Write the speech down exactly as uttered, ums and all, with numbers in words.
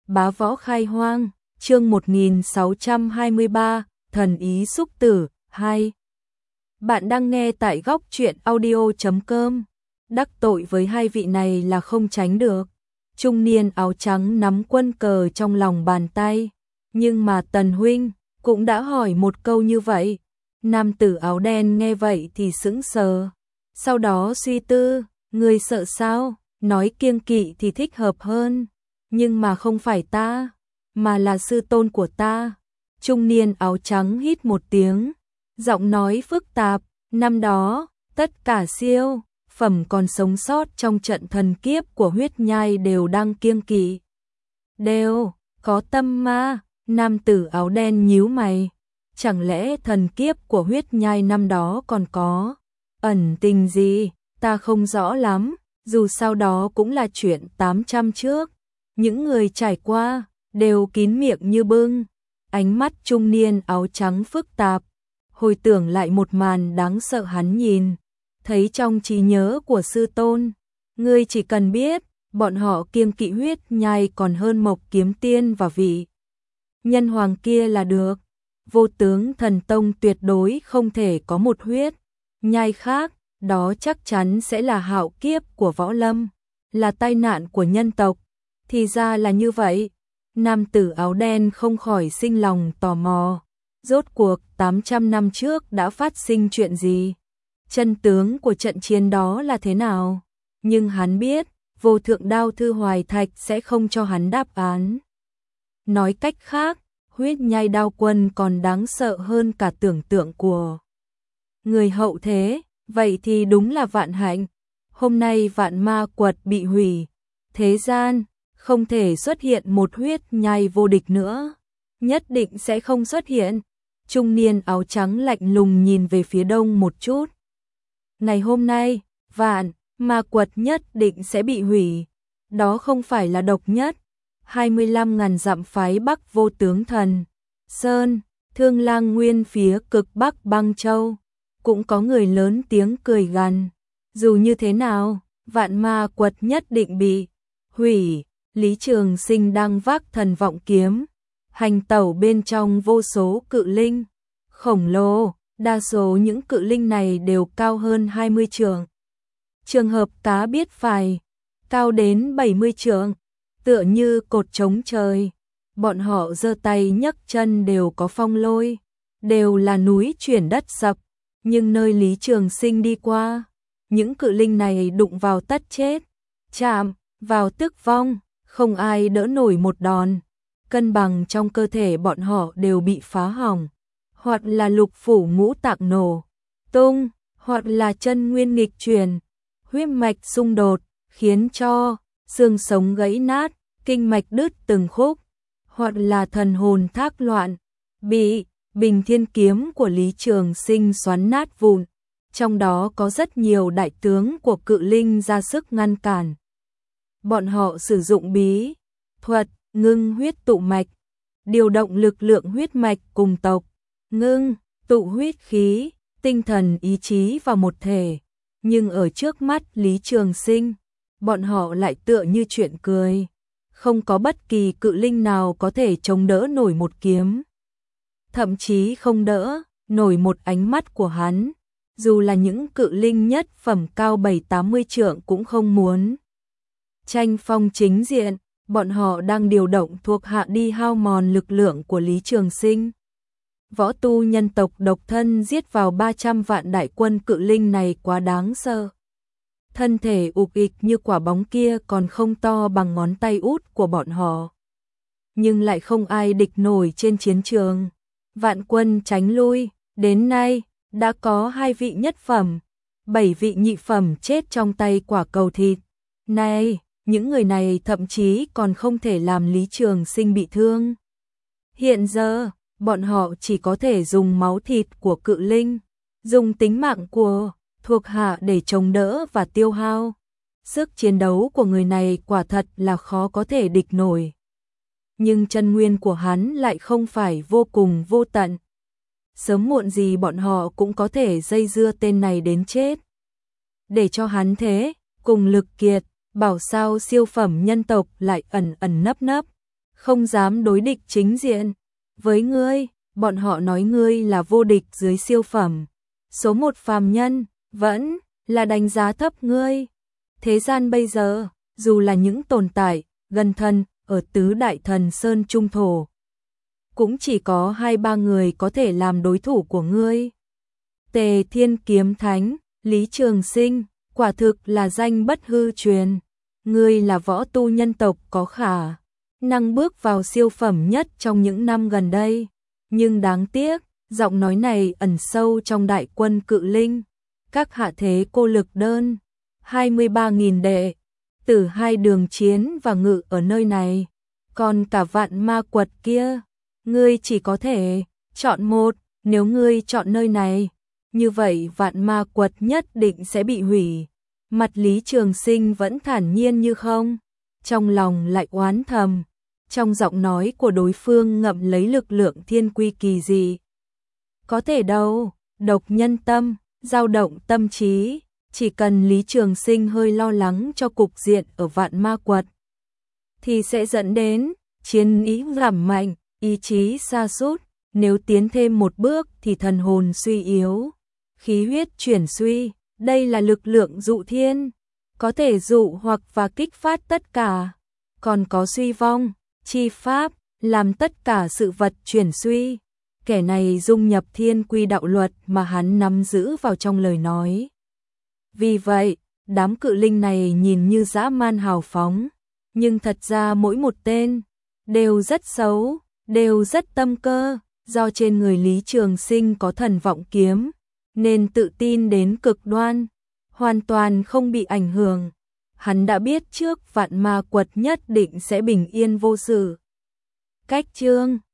Bá Võ Khai Hoang, chương một nghìn sáu trăm hai mươi ba, Thần Ý Xúc Tử, hai. Bạn đang nghe tại góc truyện audio chấm com. Đắc tội với hai vị này là không tránh được. Trung niên áo trắng nắm quân cờ trong lòng bàn tay. Nhưng mà Tần huynh cũng đã hỏi một câu như vậy. Nam tử áo đen nghe vậy thì sững sờ. Sau đó suy tư, người sợ sao? Nói kiêng kỵ thì thích hợp hơn. Nhưng mà không phải ta, mà là sư tôn của ta. Trung niên áo trắng hít một tiếng, giọng nói phức tạp. Năm đó, tất cả siêu phẩm còn sống sót trong trận thần kiếp của huyết nhai đều đang kiêng kỵ. Đều có tâm ma. Nam tử áo đen nhíu mày. Chẳng lẽ thần kiếp của huyết nhai năm đó còn có ẩn tình gì? Ta không rõ lắm, dù sao đó cũng là chuyện tám trăm trước. Những người trải qua đều kín miệng như bưng. Ánh mắt trung niên áo trắng phức tạp, hồi tưởng lại một màn đáng sợ hắn nhìn thấy trong trí nhớ của sư tôn. Ngươi chỉ cần biết, bọn họ kiêng kỵ huyết nhai còn hơn Mộc Kiếm Tiên và vị nhân hoàng kia là được. Vô Tướng Thần Tông tuyệt đối không thể có một huyết nhai khác, đó chắc chắn sẽ là hạo kiếp của võ lâm, là tai nạn của nhân tộc. Thì ra là như vậy. Nam tử áo đen không khỏi sinh lòng tò mò. Rốt cuộc tám trăm năm trước đã phát sinh chuyện gì? Chân tướng của trận chiến đó là thế nào? Nhưng hắn biết, Vô Thượng Đao Thư Hoài Thạch sẽ không cho hắn đáp án. Nói cách khác, huyết nhai đao quân còn đáng sợ hơn cả tưởng tượng của người hậu thế. Vậy thì đúng là vạn hạnh. Hôm nay vạn ma quật bị hủy. Thế gian không thể xuất hiện một huyết nhai vô địch nữa. Nhất định sẽ không xuất hiện. Trung niên áo trắng lạnh lùng nhìn về phía đông một chút. Ngày hôm nay, vạn ma quật nhất định sẽ bị hủy. Đó không phải là độc nhất. hai mươi lăm ngàn dặm phái Bắc Vô Tướng Thần Sơn, Thương Lang Nguyên phía cực Bắc Băng Châu, cũng có người lớn tiếng cười gằn. Dù như thế nào, vạn ma quật nhất định bị hủy. Lý Trường Sinh đang vác thần vọng kiếm, hành tẩu bên trong vô số cự linh khổng lồ. Đa số những cự linh này đều cao hơn hai mươi trượng. Trường hợp cá biết phải, cao đến bảy mươi trượng, tựa như cột trống trời. Bọn họ giơ tay nhấc chân đều có phong lôi, đều là núi chuyển đất sập. Nhưng nơi Lý Trường Sinh đi qua, những cự linh này đụng vào tất chết, chạm vào tức vong, không ai đỡ nổi một đòn. Cân bằng trong cơ thể bọn họ đều bị phá hỏng, hoặc là lục phủ ngũ tạng nổ tung, hoặc là chân nguyên nghịch chuyển, huyết mạch xung đột, khiến cho xương sống gãy nát, kinh mạch đứt từng khúc, hoặc là thần hồn thác loạn, bị Bình Thiên Kiếm của Lý Trường Sinh xoắn nát vụn. Trong đó có rất nhiều đại tướng của cự linh ra sức ngăn cản. Bọn họ sử dụng bí thuật ngưng huyết tụ mạch, điều động lực lượng huyết mạch cùng tộc, ngưng tụ huyết khí, tinh thần ý chí vào một thể. Nhưng ở trước mắt Lý Trường Sinh, bọn họ lại tựa như chuyện cười. Không có bất kỳ cự linh nào có thể chống đỡ nổi một kiếm, thậm chí không đỡ nổi một ánh mắt của hắn. Dù là những cự linh nhất phẩm cao bảy tám mươi trượng cũng không muốn tranh phong chính diện. Bọn họ đang điều động thuộc hạ đi hao mòn lực lượng của Lý Trường Sinh. Võ tu nhân tộc độc thân giết vào ba trăm vạn đại quân cự linh này quá đáng sợ. Thân thể ục ịch như quả bóng kia còn không to bằng ngón tay út của bọn họ, nhưng lại không ai địch nổi trên chiến trường. Vạn quân tránh lui, đến nay đã có hai vị nhất phẩm, bảy vị nhị phẩm chết trong tay quả cầu thịt. Này, những người này thậm chí còn không thể làm Lý Trường Sinh bị thương. Hiện giờ, bọn họ chỉ có thể dùng máu thịt của cự linh, dùng tính mạng của thuộc hạ để chống đỡ và tiêu hao. Sức chiến đấu của người này quả thật là khó có thể địch nổi. Nhưng chân nguyên của hắn lại không phải vô cùng vô tận. Sớm muộn gì bọn họ cũng có thể dây dưa tên này đến chết. Để cho hắn thế, cùng lực kiệt, bảo sao siêu phẩm nhân tộc lại ẩn ẩn nấp nấp, không dám đối địch chính diện với ngươi, bọn họ nói ngươi là vô địch dưới siêu phẩm. Số một phàm nhân, vẫn là đánh giá thấp ngươi. Thế gian bây giờ, dù là những tồn tại gần thân ở tứ đại thần sơn trung thổ, cũng chỉ có hai ba người có thể làm đối thủ của ngươi. Tề Thiên Kiếm Thánh, Lý Trường Sinh, quả thực là danh bất hư truyền. Ngươi là võ tu nhân tộc có khả năng bước vào siêu phẩm nhất trong những năm gần đây. Nhưng đáng tiếc, giọng nói này ẩn sâu trong đại quân cự linh. Các hạ thế cô lực đơn, hai mươi ba nghìn đệ tử hai đường chiến và ngự ở nơi này. Còn cả vạn ma quật kia, ngươi chỉ có thể chọn một. Nếu ngươi chọn nơi này, như vậy vạn ma quật nhất định sẽ bị hủy. Mặt Lý Trường Sinh vẫn thản nhiên như không, trong lòng lại oán thầm. Trong giọng nói của đối phương ngậm lấy lực lượng thiên quy kỳ dị. Có thể đâu, độc nhân tâm, dao động tâm trí. Chỉ cần Lý Trường Sinh hơi lo lắng cho cục diện ở vạn ma quật, thì sẽ dẫn đến chiến ý giảm mạnh, ý chí sa sút. Nếu tiến thêm một bước thì thần hồn suy yếu, khí huyết chuyển suy. Đây là lực lượng dụ thiên, có thể dụ hoặc và kích phát tất cả. Còn có suy vong, chi pháp, làm tất cả sự vật chuyển suy. Kẻ này dung nhập thiên quy đạo luật mà hắn nắm giữ vào trong lời nói. Vì vậy, đám cự linh này nhìn như dã man hào phóng, nhưng thật ra mỗi một tên đều rất xấu, đều rất tâm cơ. Do trên người Lý Trường Sinh có thần vọng kiếm, nên tự tin đến cực đoan, hoàn toàn không bị ảnh hưởng. Hắn đã biết trước vạn ma quật nhất định sẽ bình yên vô sự. Cách chương